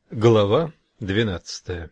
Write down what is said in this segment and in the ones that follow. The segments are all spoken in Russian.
Глава 12.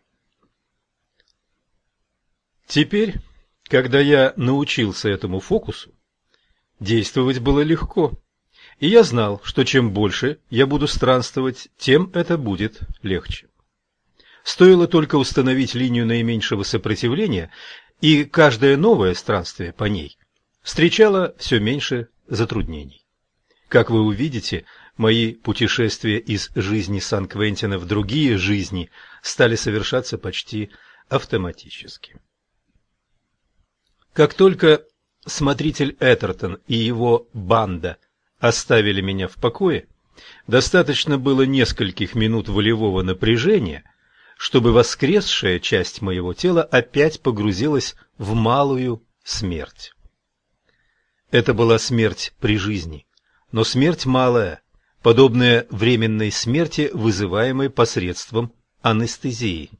Теперь, когда я научился этому фокусу, действовать было легко, и я знал, что чем больше я буду странствовать, тем это будет легче. Стоило только установить линию наименьшего сопротивления, и каждое новое странствие по ней встречало все меньше затруднений. Как вы увидите, мои путешествия из жизни Сан-Квентина в другие жизни стали совершаться почти автоматически. Как только смотритель Эттертон и его банда оставили меня в покое, достаточно было нескольких минут волевого напряжения, чтобы воскресшая часть моего тела опять погрузилась в малую смерть. Это была смерть при жизни, но смерть малая, подобная временной смерти, вызываемой посредством анестезии.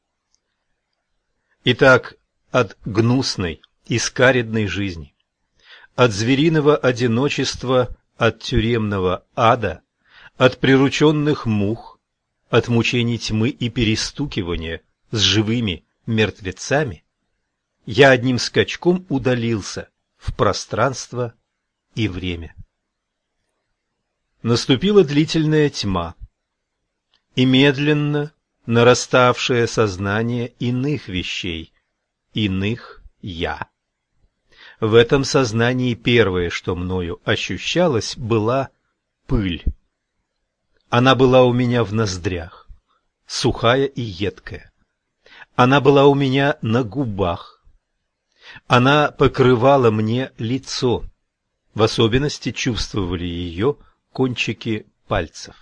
Итак, от гнусной и скаредной жизни, от звериного одиночества, от тюремного ада, от прирученных мух, от мучений тьмы и перестукивания с живыми мертвецами, я одним скачком удалился в пространство и время. Наступила длительная тьма, и медленно нараставшее сознание иных вещей, иных «я». В этом сознании первое, что мною ощущалось, была пыль. Она была у меня в ноздрях, сухая и едкая. Она была у меня на губах. Она покрывала мне лицо, в особенности чувствовали ее кончики пальцев.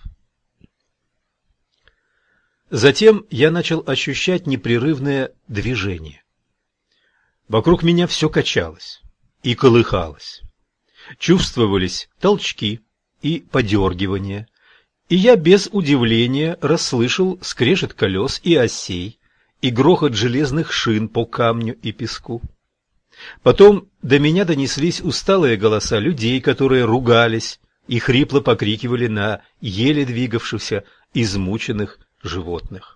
Затем я начал ощущать непрерывное движение. Вокруг меня все качалось и колыхалось. Чувствовались толчки и подергивания, и я без удивления расслышал скрежет колес и осей и грохот железных шин по камню и песку. Потом до меня донеслись усталые голоса людей, которые ругались и хрипло покрикивали на еле двигавшихся, измученных животных.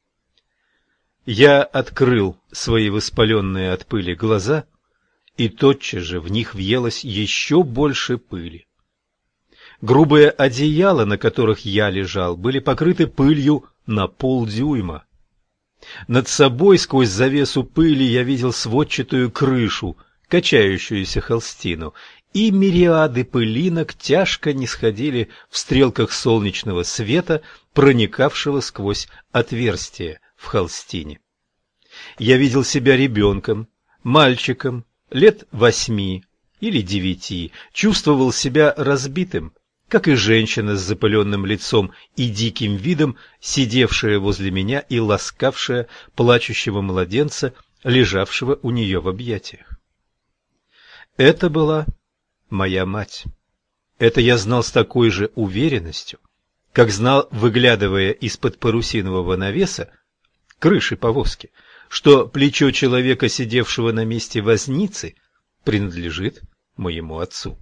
Я открыл свои воспаленные от пыли глаза, и тотчас же в них въелось еще больше пыли. Грубые одеяла, на которых я лежал, были покрыты пылью на полдюйма. Над собой сквозь завесу пыли я видел сводчатую крышу, качающуюся холстину, и мириады пылинок тяжко нисходили в стрелках солнечного света, проникавшего сквозь отверстие в холстине. Я видел себя ребенком, мальчиком, лет 8 или 9, чувствовал себя разбитым, как и женщина с запыленным лицом и диким видом, сидевшая возле меня и ласкавшая плачущего младенца, лежавшего у нее в объятиях. Это была моя мать. Это я знал с такой же уверенностью, как знал, выглядывая из-под парусинового навеса крыши повозки, что плечо человека, сидевшего на месте возницы, принадлежит моему отцу.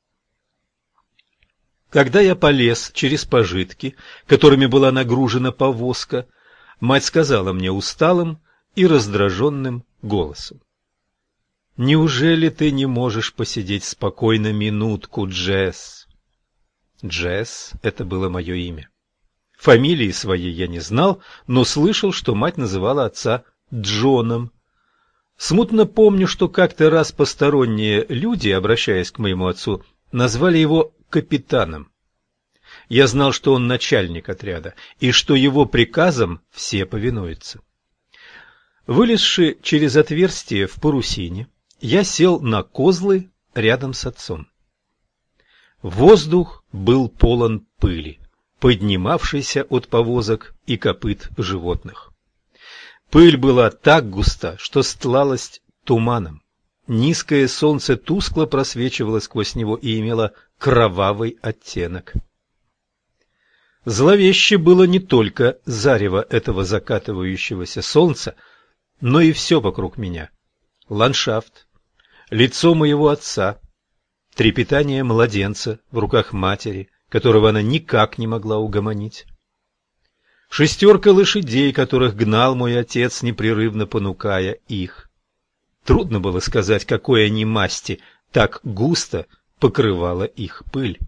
Когда я полез через пожитки, которыми была нагружена повозка, мать сказала мне усталым и раздраженным голосом: «Неужели ты не можешь посидеть спокойно минутку, Джесс?» Джесс — это было мое имя. Фамилии своей я не знал, но слышал, что мать называла отца Джоном. Смутно помню, что как-то раз посторонние люди, обращаясь к моему отцу, назвали его капитаном. Я знал, что он начальник отряда, и что его приказам все повинуются. Вылезши через отверстие в парусине, я сел на козлы рядом с отцом. Воздух был полон пыли, поднимавшейся от повозок и копыт животных. Пыль была так густа, что стлалась туманом. Низкое солнце тускло просвечивало сквозь него и имело кровавый оттенок. Зловеще было не только зарево этого закатывающегося солнца, но и все вокруг меня. Ландшафт, лицо моего отца, трепетание младенца в руках матери, которого она никак не могла угомонить. 6 лошадей, которых гнал мой отец, непрерывно понукая их. Трудно было сказать, какой они масти, так густо покрывала их пыль.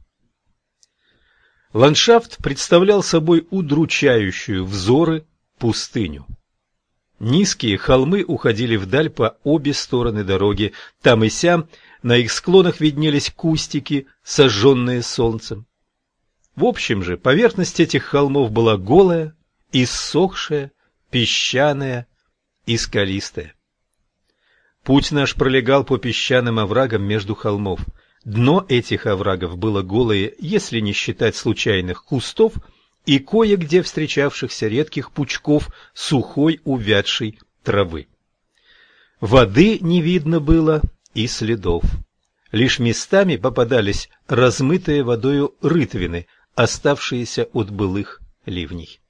Ландшафт представлял собой удручающую взоры пустыню. Низкие холмы уходили вдаль по обе стороны дороги, там и сям на их склонах виднелись кустики, сожженные солнцем. В общем же, поверхность этих холмов была голая, иссохшая, песчаная и скалистая. Путь наш пролегал по песчаным оврагам между холмов. Дно этих оврагов было голое, если не считать случайных кустов и кое-где встречавшихся редких пучков сухой увядшей травы. Воды не видно было и следов. Лишь местами попадались размытые водою рытвины, оставшиеся от былых ливней.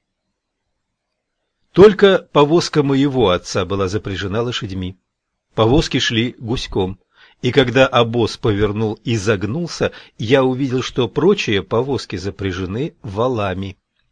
Только повозка моего отца была запряжена лошадьми. Повозки шли гуськом, и когда обоз повернул и загнулся, я увидел, что прочие повозки запряжены валами.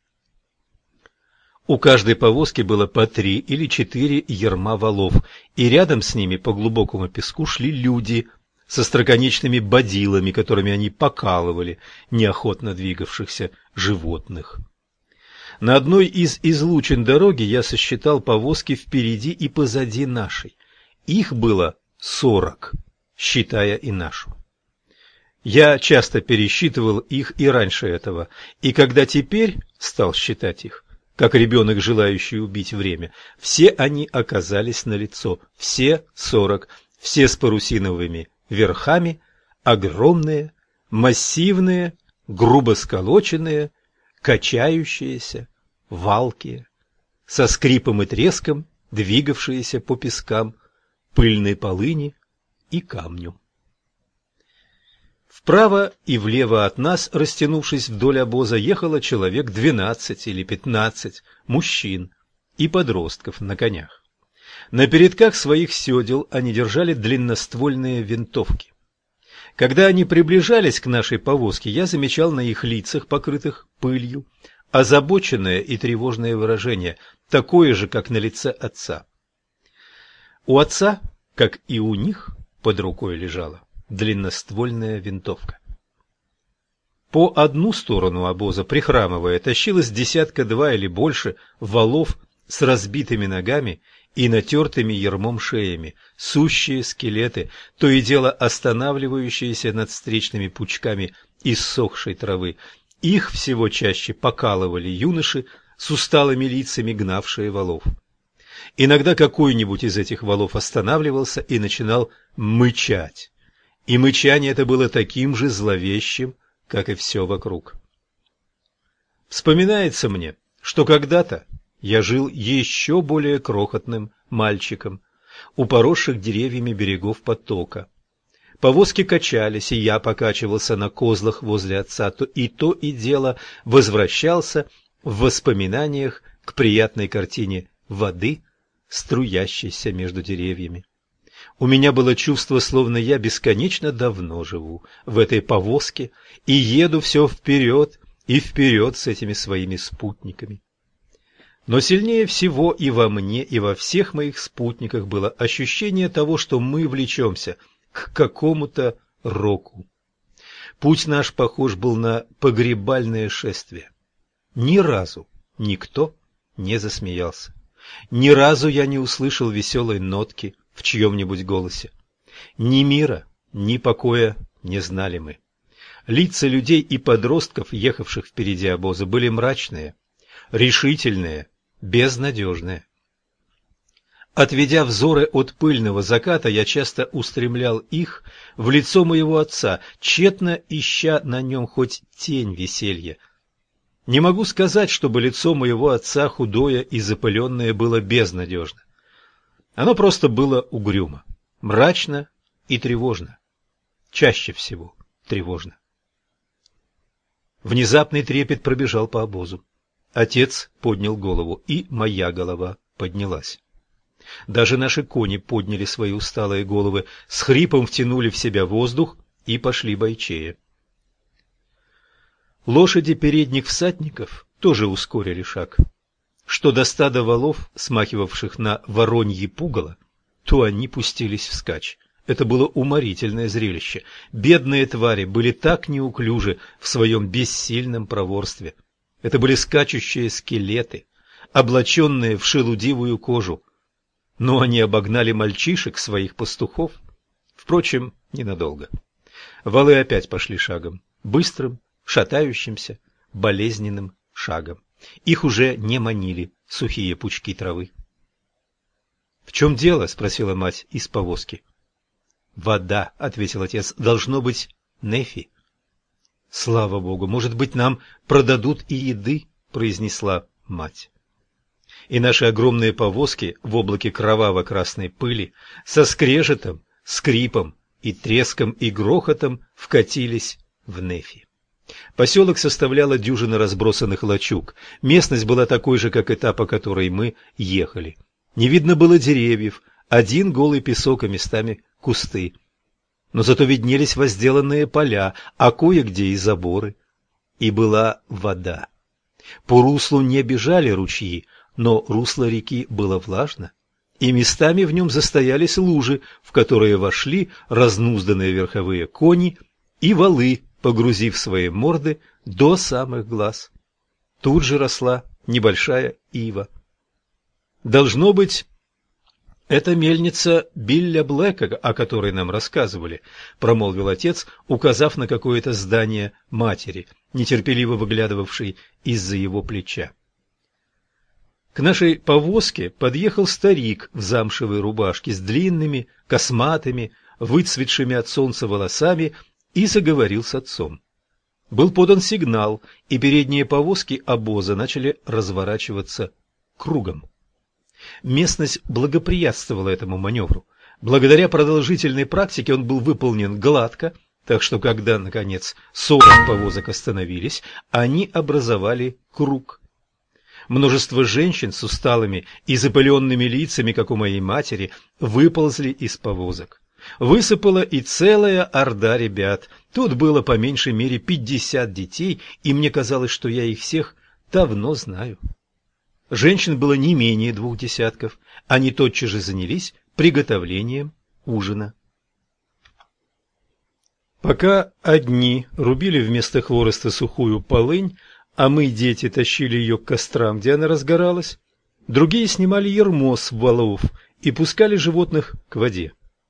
У каждой повозки было по 3 или 4 ярма валов, и рядом с ними по глубокому песку шли люди со остроконечными бодилами, которыми они покалывали неохотно двигавшихся животных. На одной из излучин дороги я сосчитал повозки впереди и позади нашей. Их было 40, считая и нашу. Я часто пересчитывал их и раньше этого, и когда теперь стал считать их, как ребенок, желающий убить время, все они оказались налицо, все 40, все с парусиновыми верхами, огромные, массивные, грубо сколоченные, качающиеся, валкие, со скрипом и треском двигавшиеся по пескам, пыльной полыни и камню. Вправо и влево от нас, растянувшись вдоль обоза, ехало человек 12 или 15 мужчин и подростков на конях. На передках своих седел они держали длинноствольные винтовки. Когда они приближались к нашей повозке, я замечал на их лицах, покрытых пылью, озабоченное и тревожное выражение, такое же, как на лице отца. У отца, как и у них, под рукой лежала длинноствольная винтовка. По одну сторону обоза, прихрамывая, тащилось 10-2 или больше валов с разбитыми ногами и натертыми ярмом шеями, сущие скелеты, то и дело останавливающиеся над встречными пучками иссохшей травы. Их всего чаще покалывали юноши с усталыми лицами, гнавшие валов. Иногда какой-нибудь из этих валов останавливался и начинал мычать. И мычание это было таким же зловещим, как и все вокруг. Вспоминается мне, что когда-то я жил еще более крохотным мальчиком у поросших деревьями берегов потока. Повозки качались, и я покачивался на козлах возле отца, то и дело возвращался в воспоминаниях к приятной картине воды, струящейся между деревьями. У меня было чувство, словно я бесконечно давно живу в этой повозке и еду все вперед и вперед с этими своими спутниками. Но сильнее всего и во мне, и во всех моих спутниках было ощущение того, что мы влечемся к какому-то року. Путь наш похож был на погребальное шествие. Ни разу никто не засмеялся. Ни разу я не услышал веселой нотки в чьем-нибудь голосе. Ни мира, ни покоя не знали мы. Лица людей и подростков, ехавших впереди обоза, были мрачные, решительные, безнадежные. Отведя взоры от пыльного заката, я часто устремлял их в лицо моего отца, тщетно ища на нем хоть тень веселья. Не могу сказать, чтобы лицо моего отца, худое и запыленное, было безнадежно. Оно просто было угрюмо, мрачно и тревожно. Чаще всего тревожно. Внезапный трепет пробежал по обозу. Отец поднял голову, и моя голова поднялась. Даже наши кони подняли свои усталые головы, с хрипом втянули в себя воздух и пошли бойчее. Лошади передних всадников тоже ускорили шаг. что до стада волов, смахивавших на вороньи пугало, то они пустились вскачь. Это было уморительное зрелище. Бедные твари были так неуклюжи в своем бессильном проворстве. Это были скачущие скелеты, облаченные в шелудивую кожу. Но они обогнали мальчишек, своих пастухов. Впрочем, ненадолго. Валы опять пошли шагом, быстрым, шатающимся, болезненным шагом. Их уже не манили сухие пучки травы. — В чем дело? — спросила мать из повозки. — Вода, — ответил отец, — должно быть Нефи. — Слава Богу, может быть, нам продадут и еды, — произнесла мать. И наши огромные повозки в облаке кроваво-красной пыли со скрежетом, скрипом и треском и грохотом вкатились в Нефи. Поселок составляла дюжина разбросанных лачуг. Местность была такой же, как и та, по которой мы ехали. Не видно было деревьев, один голый песок и местами кусты. Но зато виднелись возделанные поля, а кое-где и заборы. И была вода. По руслу не бежали ручьи, но русло реки было влажно, и местами в нем застоялись лужи, в которые вошли разнузданные верховые кони и валы, погрузив свои морды до самых глаз. Тут же росла небольшая ива. Должно быть, это мельница Билля Блэка, о которой нам рассказывали, промолвил отец, указав на какое-то здание матери, нетерпеливо выглядывавшей из-за его плеча. К нашей повозке подъехал старик в замшевой рубашке с длинными, косматыми, выцветшими от солнца волосами и заговорил с отцом. Был подан сигнал, и передние повозки обоза начали разворачиваться кругом. Местность благоприятствовала этому маневру. Благодаря продолжительной практике он был выполнен гладко, так что когда, наконец, 40 повозок остановились, они образовали круг. Множество женщин с усталыми и запыленными лицами, как у моей матери, выползли из повозок. Высыпала и целая орда ребят. Тут было по меньшей мере 50 детей, и мне казалось, что я их всех давно знаю. Женщин было не менее 2 десятков. Они тотчас же занялись приготовлением ужина. Пока одни рубили вместо хвороста сухую полынь, а мы, дети, тащили ее к кострам, где она разгоралась, другие снимали ярмо с валов и пускали животных к воде.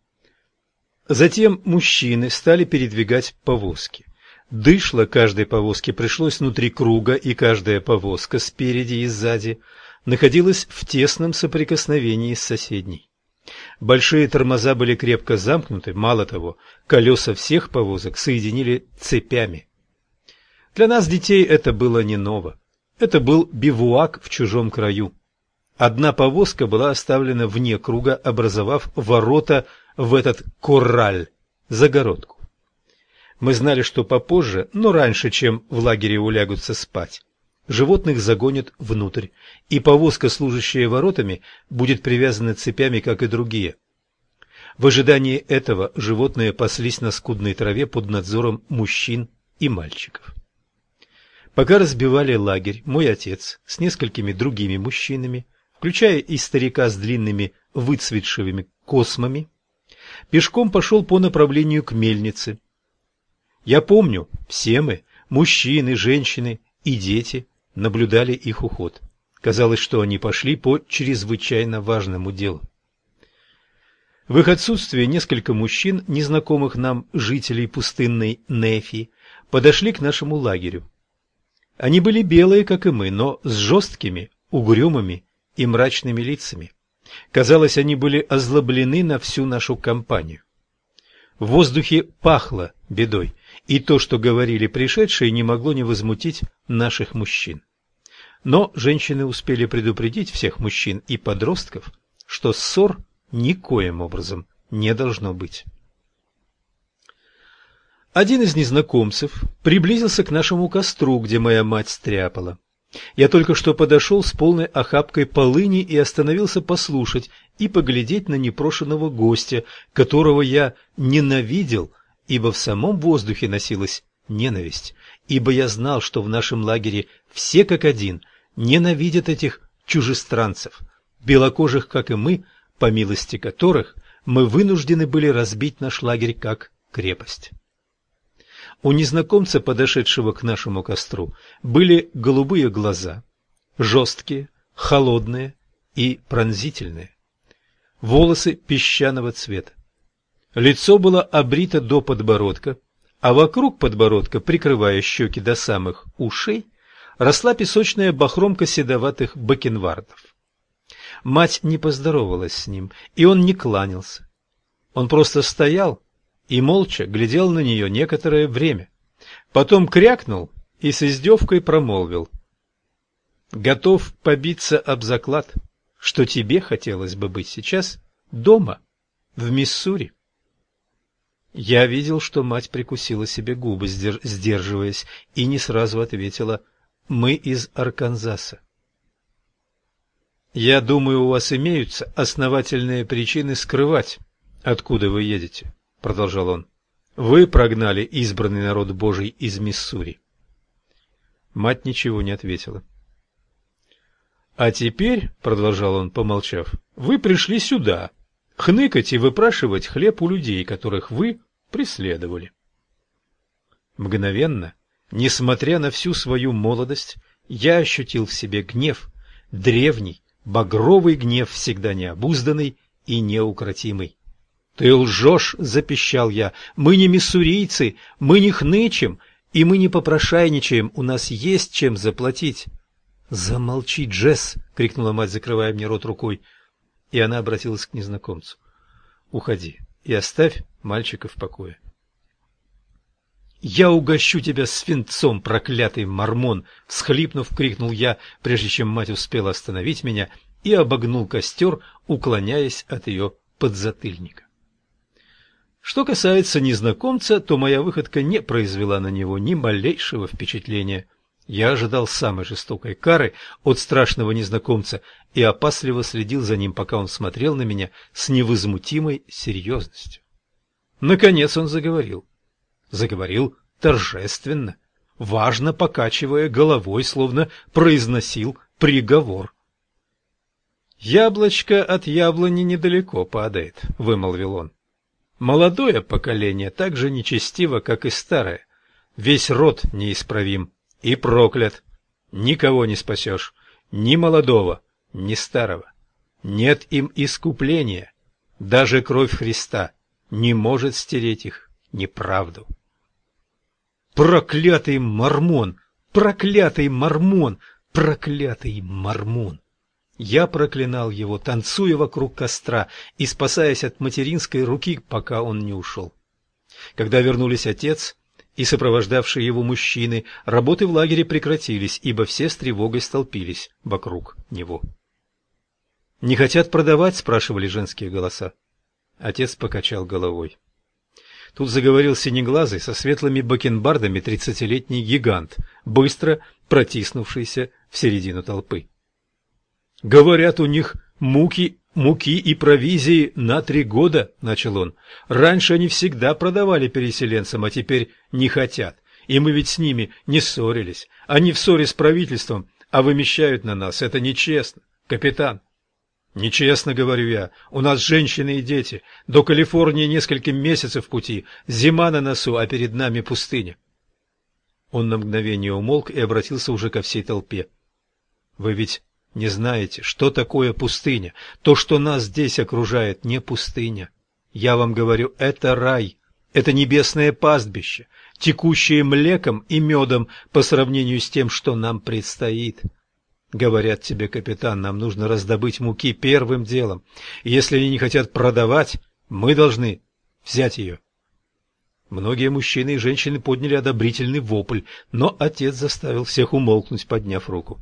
Затем мужчины стали передвигать повозки. Дышло каждой повозки пришлось внутри круга, и каждая повозка спереди и сзади находилась в тесном соприкосновении с соседней. Большие тормоза были крепко замкнуты, мало того, колеса всех повозок соединили цепями. Для нас, детей, это было не ново. Это был бивуак в чужом краю. Одна повозка была оставлена вне круга, образовав ворота в этот корраль, загородку. Мы знали, что попозже, но раньше, чем в лагере улягутся спать, животных загонят внутрь, и повозка, служащая воротами, будет привязана цепями, как и другие. В ожидании этого животные паслись на скудной траве под надзором мужчин и мальчиков. Пока разбивали лагерь, мой отец с несколькими другими мужчинами, включая и старика с длинными выцветшими космами, пешком пошел по направлению к мельнице. Я помню, все мы, мужчины, женщины и дети, наблюдали их уход. Казалось, что они пошли по чрезвычайно важному делу. В их отсутствие несколько мужчин, незнакомых нам жителей пустынной Нефи, подошли к нашему лагерю. Они были белые, как и мы, но с жесткими, угрюмыми и мрачными лицами. Казалось, они были озлоблены на всю нашу компанию. В воздухе пахло бедой, и то, что говорили пришедшие, не могло не возмутить наших мужчин. Но женщины успели предупредить всех мужчин и подростков, что ссор никоим образом не должно быть. Один из незнакомцев приблизился к нашему костру, где моя мать стряпала. Я только что подошел с полной охапкой полыни и остановился послушать и поглядеть на непрошеного гостя, которого я ненавидел, ибо в самом воздухе носилась ненависть, ибо я знал, что в нашем лагере все как один ненавидят этих чужестранцев, белокожих, как и мы, по милости которых мы вынуждены были разбить наш лагерь как крепость. У незнакомца, подошедшего к нашему костру, были голубые глаза, жесткие, холодные и пронзительные, волосы песчаного цвета. Лицо было обрито до подбородка, а вокруг подбородка, прикрывая щеки до самых ушей, росла песочная бахромка седоватых бакенбардов. Мать не поздоровалась с ним, и он не кланялся. Он просто стоял и молча глядел на нее некоторое время. Потом крякнул и с издевкой промолвил: «Готов побиться об заклад, что тебе хотелось бы быть сейчас дома, в Миссури». Я видел, что мать прикусила себе губы, сдерживаясь, и не сразу ответила: «Мы из Арканзаса». «Я думаю, у вас имеются основательные причины скрывать, откуда вы едете», — продолжал он. «Вы прогнали избранный народ Божий из Миссури». Мать ничего не ответила. «А теперь, — продолжал он, помолчав, — вы пришли сюда, хныкать и выпрашивать хлеб у людей, которых вы преследовали». Мгновенно, несмотря на всю свою молодость, я ощутил в себе гнев, древний, багровый гнев, всегда необузданный и неукротимый. «Ты лжешь!» — запищал я. «Мы не миссурийцы, мы не хнычем, и мы не попрошайничаем, у нас есть чем заплатить». «Замолчи, Джесс!» — крикнула мать, закрывая мне рот рукой, и она обратилась к незнакомцу. «Уходи и оставь мальчика в покое». «Я угощу тебя свинцом, проклятый мормон!» — всхлипнув, крикнул я, прежде чем мать успела остановить меня, и обогнул костер, уклоняясь от ее подзатыльника. Что касается незнакомца, то моя выходка не произвела на него ни малейшего впечатления. Я ожидал самой жестокой кары от страшного незнакомца и опасливо следил за ним, пока он смотрел на меня с невозмутимой серьезностью. Наконец он заговорил. Заговорил торжественно, важно покачивая головой, словно произносил приговор. «Яблочко от яблони недалеко падает», — вымолвил он. «Молодое поколение так же нечестиво, как и старое. Весь род неисправим и проклят. Никого не спасешь, ни молодого, ни старого. Нет им искупления. Даже кровь Христа не может стереть их неправду». «Проклятый мормон! Проклятый мормон! Проклятый мормон!» Я проклинал его, танцуя вокруг костра и спасаясь от материнской руки, пока он не ушел. Когда вернулись отец и сопровождавшие его мужчины, работы в лагере прекратились, ибо все с тревогой столпились вокруг него. «Не хотят продавать?» — спрашивали женские голоса. Отец покачал головой. Тут заговорил синеглазый со светлыми бакенбардами 30-летний гигант, быстро протиснувшийся в середину толпы. «Говорят, у них муки и провизии на 3 года», — начал он. «Раньше они всегда продавали переселенцам, а теперь не хотят. И мы ведь с ними не ссорились. Они в ссоре с правительством, а вымещают на нас. Это нечестно, капитан». «Нечестно, — говорю я, — у нас женщины и дети. До Калифорнии несколько месяцев пути, зима на носу, а перед нами пустыня». Он на мгновение умолк и обратился уже ко всей толпе. «Вы ведь не знаете, что такое пустыня? То, что нас здесь окружает, не пустыня. Я вам говорю, это рай, это небесное пастбище, текущее млеком и медом по сравнению с тем, что нам предстоит». Говорят тебе, капитан, нам нужно раздобыть муки первым делом. И если они не хотят продавать, мы должны взять ее. Многие мужчины и женщины подняли одобрительный вопль, но отец заставил всех умолкнуть, подняв руку.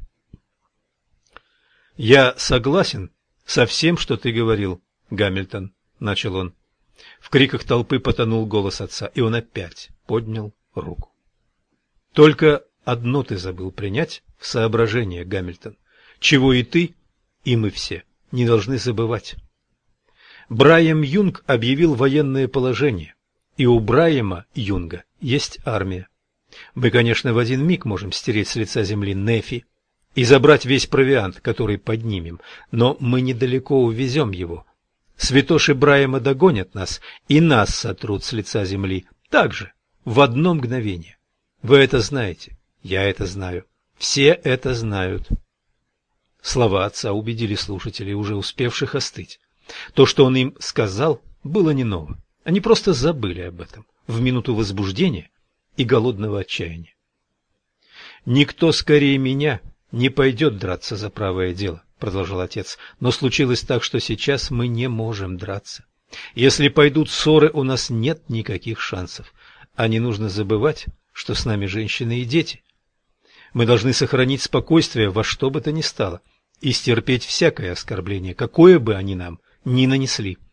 «Я согласен со всем, что ты говорил, Гамильтон», — начал он. В криках толпы потонул голос отца, и он опять поднял руку. «Только одно ты забыл принять в соображение, Гамильтон, чего и ты, и мы все не должны забывать. Брайам Юнг объявил военное положение, и у Брайама Юнга есть армия. Мы, конечно, в один миг можем стереть с лица земли Нефи, и забрать весь провиант, который поднимем, но мы недалеко увезем его. Святоши Брайема догонят нас, и нас сотрут с лица земли, так же, в одно мгновение. Вы это знаете, я это знаю, все это знают». Слова отца убедили слушателей, уже успевших остыть. То, что он им сказал, было не ново. Они просто забыли об этом в минуту возбуждения и голодного отчаяния. «Никто скорее меня не пойдет драться за правое дело», — продолжал отец, «но случилось так, что сейчас мы не можем драться. Если пойдут ссоры, у нас нет никаких шансов, а не нужно забывать, что с нами женщины и дети. Мы должны сохранить спокойствие во что бы то ни стало и стерпеть всякое оскорбление, какое бы они нам ни нанесли.